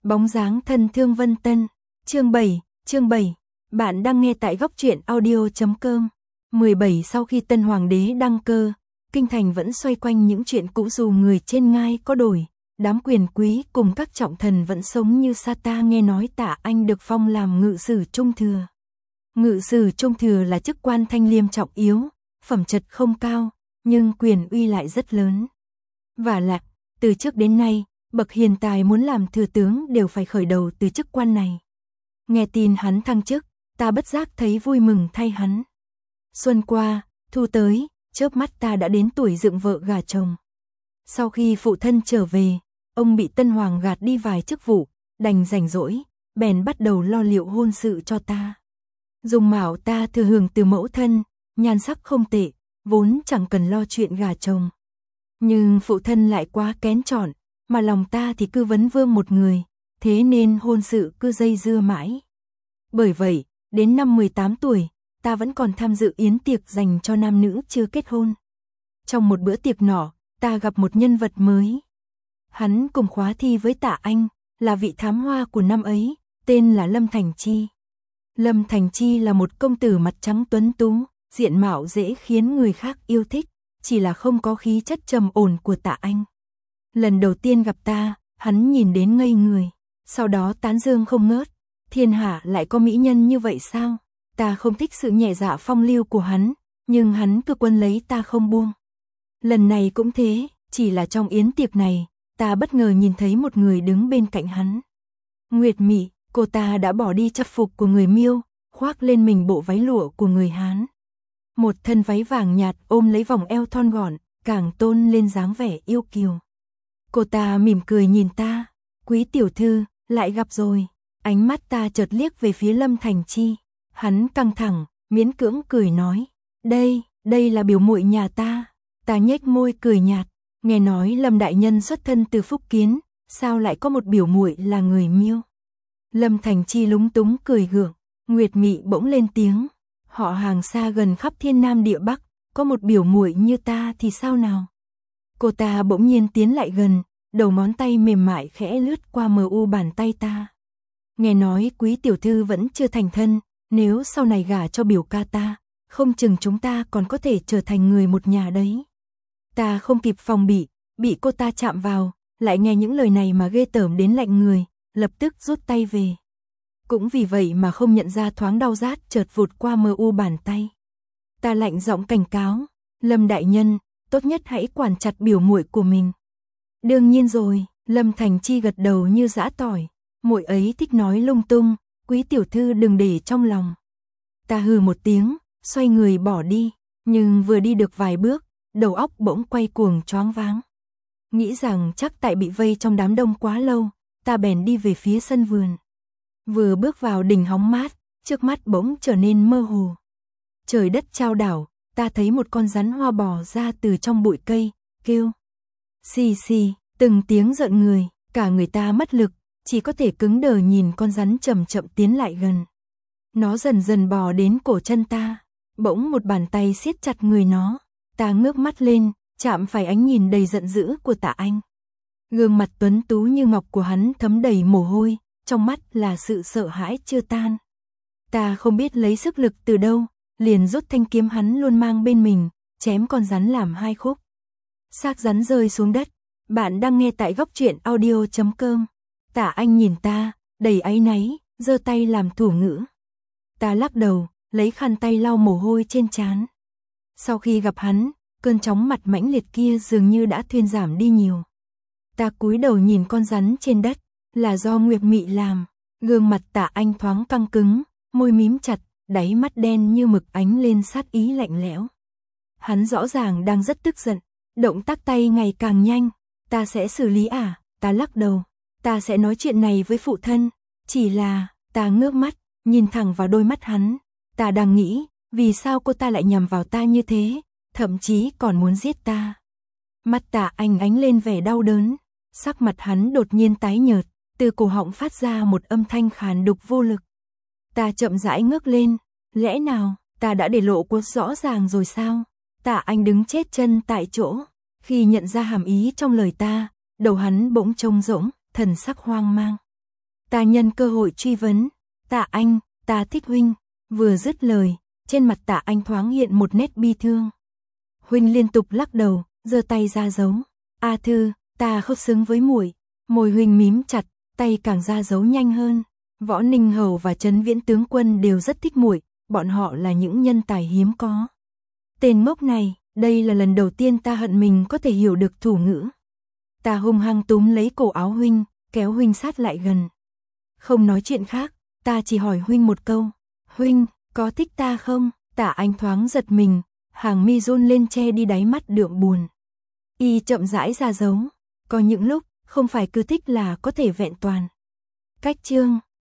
Bóng dáng thân thương Vân Tân. Chương 7. Bạn đang nghe tại góc truyện audio.com. 17 Sau khi Tân Hoàng đế đăng cơ, kinh thành vẫn xoay quanh những chuyện cũ, dù người trên ngai có đổi, đám quyền quý cùng các trọng thần vẫn sống như xa. Ta nghe nói Tạ Anh được phong làm ngự sử trung thừa. Ngự sử trung thừa là chức quan thanh liêm trọng yếu, phẩm chất không cao, nhưng quyền uy lại rất lớn. Vả lại, từ trước đến nay, bậc hiền tài muốn làm thừa tướng đều phải khởi đầu từ chức quan này. Nghe tin hắn thăng chức, ta bất giác thấy vui mừng thay hắn. Xuân qua, thu tới, chớp mắt ta đã đến tuổi dựng vợ gả chồng. Sau khi phụ thân trở về, ông bị Tân Hoàng gạt đi vài chức vụ, đành rảnh rỗi, bèn bắt đầu lo liệu hôn sự cho ta. Dung mạo ta thừa hưởng từ mẫu thân, nhan sắc không tệ, vốn chẳng cần lo chuyện gả chồng. Nhưng phụ thân lại quá kén chọn, mà lòng ta thì cứ vấn vương một người, thế nên hôn sự cứ dây dưa mãi. Bởi vậy, đến năm 18 tuổi, ta vẫn còn tham dự yến tiệc dành cho nam nữ chưa kết hôn. Trong một bữa tiệc nọ, ta gặp một nhân vật mới. Hắn cùng khóa thi với Tạ Anh, là vị thám hoa của năm ấy, tên là Lâm Thành Chi. Lâm Thành Chi là một công tử mặt trắng tuấn tú, diện mạo dễ khiến người khác yêu thích, chỉ là không có khí chất trầm ổn của Tạ Anh. Lần đầu tiên gặp ta, hắn nhìn đến ngây người, sau đó tán dương không ngớt. Thiên hạ lại có mỹ nhân như vậy sao? Ta không thích sự nhẹ dạ phong lưu của hắn, nhưng hắn cứ quấn lấy ta không buông. Lần này cũng thế, chỉ là trong yến tiệc này, ta bất ngờ nhìn thấy một người đứng bên cạnh hắn. Nguyệt Mị, cô ta đã bỏ đi trang phục của người Miêu, khoác lên mình bộ váy lụa của người Hán. Một thân váy vàng nhạt ôm lấy vòng eo thon gọn, càng tôn lên dáng vẻ yêu kiều. Cô ta mỉm cười nhìn ta, "Quý tiểu thư, lại gặp rồi." Ánh mắt ta chợt liếc về phía Lâm Thành Chi. Hắn căng thẳng, miễn cưỡng cười nói, đây là biểu muội nhà ta." Ta nhếch môi cười nhạt, nghe nói Lâm đại nhân xuất thân từ Phúc Kiến, sao lại có một biểu muội là người Miêu? Lâm Thành Chi lúng túng cười gượng. Nguyệt Mị bỗng lên tiếng, "Họ hàng xa gần khắp thiên nam địa bắc, có một biểu muội như ta thì sao nào?" Cô ta bỗng nhiên tiến lại gần, đầu ngón tay mềm mại khẽ lướt qua mờ u bàn tay ta. "Nghe nói quý tiểu thư vẫn chưa thành thân, nếu sau này gả cho biểu ca ta, không chừng chúng ta còn có thể trở thành người một nhà đấy." Ta không kịp phòng bị cô ta chạm vào, lại nghe những lời này mà ghê tởm đến lạnh người, lập tức rút tay về. Cũng vì vậy mà không nhận ra thoáng đau rát chợt vụt qua mờ u bàn tay. Ta lạnh giọng cảnh cáo, "Lâm đại nhân, tốt nhất hãy quản chặt biểu muội của mình." "Đương nhiên rồi." Lâm Thành Chi gật đầu như giã tỏi, "Muội ấy thích nói lung tung, quý tiểu thư đừng để trong lòng." Ta hừ một tiếng, xoay người bỏ đi, nhưng vừa đi được vài bước, đầu óc bỗng quay cuồng choáng váng. Nghĩ rằng chắc tại bị vây trong đám đông quá lâu, ta bèn đi về phía sân vườn. Vừa bước vào đình hóng mát, trước mắt bỗng trở nên mơ hồ. Trời đất chao đảo, ta thấy một con rắn hoa bò ra từ trong bụi cây, kêu xì xì, từng tiếng rợn người, cả người ta mất lực, chỉ có thể cứng đờ nhìn con rắn chậm chậm tiến lại gần. Nó dần dần bò đến cổ chân ta, bỗng một bàn tay siết chặt người nó, ta ngước mắt lên, chạm phải ánh nhìn đầy giận dữ của Tạ Anh. Gương mặt tuấn tú như ngọc của hắn thấm đầy mồ hôi, trong mắt là sự sợ hãi chưa tan. Ta không biết lấy sức lực từ đâu, liền rút thanh kiếm hắn luôn mang bên mình, chém con rắn làm hai khúc. Xác rắn rơi xuống đất. Bạn đang nghe tại góc truyện audio.com. Tạ Anh nhìn ta, đầy áy náy, giơ tay làm thủ ngữ. Ta lắc đầu, lấy khăn tay lau mồ hôi trên trán. Sau khi gặp hắn, cơn chóng mặt mãnh liệt kia dường như đã thuyên giảm đi nhiều. Ta cúi đầu nhìn con rắn trên đất, là do Nguyệt Mị làm. Gương mặt Tạ Anh thoáng căng cứng, môi mím chặt, đáy mắt đen như mực ánh lên sát ý lạnh lẽo. Hắn rõ ràng đang rất tức giận, động tác tay ngày càng nhanh. "Ta sẽ xử lý à?" Ta lắc đầu, "Ta sẽ nói chuyện này với phụ thân." Chỉ là, ta ngước mắt, nhìn thẳng vào đôi mắt hắn. Ta đang nghĩ, vì sao cô ta lại nhằm vào ta như thế, thậm chí còn muốn giết ta. Mắt Tạ Anh ánh lên vẻ đau đớn, sắc mặt hắn đột nhiên tái nhợt, từ cổ họng phát ra một âm thanh khàn đục vô lực. Ta chậm rãi ngước lên, lẽ nào ta đã để lộ quá rõ ràng rồi sao? Tạ Anh đứng chết chân tại chỗ, khi nhận ra hàm ý trong lời ta, đầu hắn bỗng trống rỗng, thần sắc hoang mang. Ta nhân cơ hội truy vấn, Tạ Anh, ta thích huynh. Vừa dứt lời, trên mặt Tạ Anh thoáng hiện một nét bi thương. Huynh liên tục lắc đầu, giơ tay ra dấu. A Thư, ta không xứng với muội. Môi huynh mím chặt, tay càng ra dấu nhanh hơn. Võ Ninh Hầu và Trấn Viễn tướng quân đều rất thích muội, bọn họ là những nhân tài hiếm có. Tên ngốc này, đây là lần đầu tiên ta hận mình có thể hiểu được thủ ngữ. Ta hung hăng túm lấy cổ áo huynh, kéo huynh sát lại gần. Không nói chuyện khác, ta chỉ hỏi huynh một câu. Huynh, có thích ta không? Tạ Anh thoáng giật mình, hàng mi run lên che đi đáy mắt đượm buồn. Y chậm rãi ra dấu. Có những lúc, không phải cứ thích là có thể vẹn toàn. Cách chương